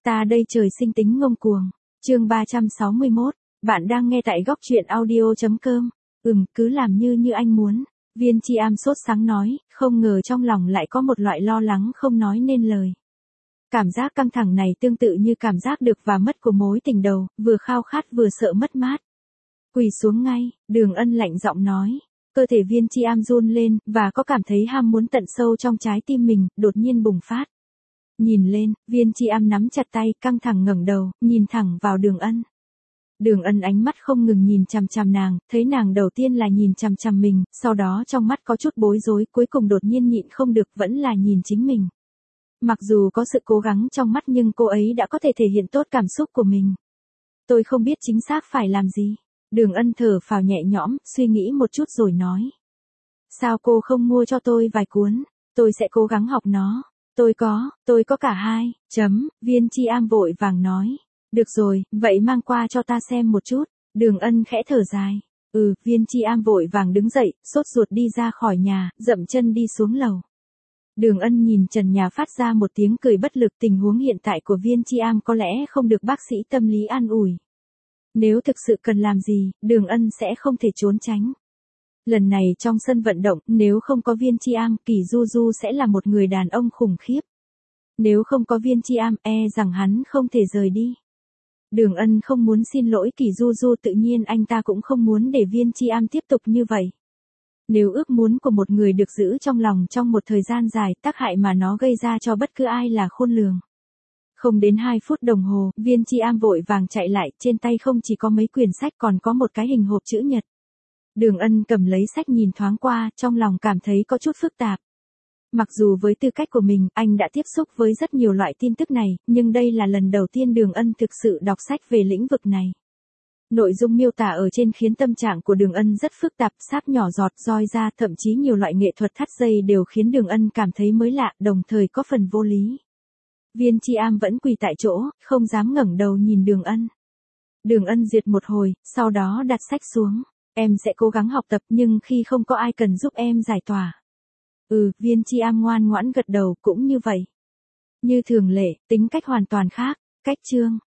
Ta đây trời sinh tính ngông cuồng. Chương 361, bạn đang nghe tại góc truyện audio.com. Cứ làm như anh muốn. Viên Chi Am sốt sắng nói, không ngờ trong lòng lại có một loại lo lắng không nói nên lời. Cảm giác căng thẳng này tương tự như cảm giác được và mất của mối tình đầu, vừa khao khát vừa sợ mất mát. Quỳ xuống ngay, Đường Ân lạnh giọng nói. Cơ thể Viên Chi Am run lên, và có cảm thấy ham muốn tận sâu trong trái tim mình, đột nhiên bùng phát. Nhìn lên, Viên Chi Am nắm chặt tay, căng thẳng ngẩng đầu, nhìn thẳng vào Đường Ân. Đường Ân ánh mắt không ngừng nhìn chằm chằm nàng, thấy nàng đầu tiên là nhìn chằm chằm mình, sau đó trong mắt có chút bối rối, cuối cùng đột nhiên nhịn không được vẫn là nhìn chính mình. Mặc dù có sự cố gắng trong mắt nhưng cô ấy đã có thể thể hiện tốt cảm xúc của mình. Tôi không biết chính xác phải làm gì. Đường Ân thở phào nhẹ nhõm, suy nghĩ một chút rồi nói. Sao cô không mua cho tôi vài cuốn, tôi sẽ cố gắng học nó. Tôi có cả hai. Viên Chi Am vội vàng nói. Được rồi, vậy mang qua cho ta xem một chút. Đường Ân khẽ thở dài. Viên Chi Am vội vàng đứng dậy, sốt ruột đi ra khỏi nhà, dậm chân đi xuống lầu. Đường Ân nhìn trần nhà phát ra một tiếng cười bất lực. Tình huống hiện tại của Viên Chi Am có lẽ không được bác sĩ tâm lý an ủi. Nếu thực sự cần làm gì, Đường Ân sẽ không thể trốn tránh. Lần này trong sân vận động, nếu không có Viên Chi Am, Kỳ Du Du sẽ là một người đàn ông khủng khiếp. Nếu không có Viên Chi Am, rằng hắn không thể rời đi. Đường Ân không muốn xin lỗi Kỳ Du Du, tự nhiên anh ta cũng không muốn để Viên Chi Am tiếp tục như vậy. Nếu ước muốn của một người được giữ trong lòng trong một thời gian dài, tác hại mà nó gây ra cho bất cứ ai là khôn lường. Không đến 2 phút đồng hồ, Viên Chi Am vội vàng chạy lại, trên tay không chỉ có mấy quyển sách còn có một cái hình hộp chữ nhật. Đường Ân cầm lấy sách nhìn thoáng qua, trong lòng cảm thấy có chút phức tạp. Mặc dù với tư cách của mình, anh đã tiếp xúc với rất nhiều loại tin tức này, nhưng đây là lần đầu tiên Đường Ân thực sự đọc sách về lĩnh vực này. Nội dung miêu tả ở trên khiến tâm trạng của Đường Ân rất phức tạp, sáp nhỏ giọt, roi ra, thậm chí nhiều loại nghệ thuật thắt dây đều khiến Đường Ân cảm thấy mới lạ, đồng thời có phần vô lý. Viên Chi Am vẫn quỳ tại chỗ, không dám ngẩng đầu nhìn Đường Ân. Đường Ân duyệt một hồi, sau đó đặt sách xuống. Em sẽ cố gắng học tập nhưng khi không có ai cần giúp em giải tỏa. Viên Chi Am ngoan ngoãn gật đầu, cũng như vậy. Như thường lệ, tính cách hoàn toàn khác. Cách chương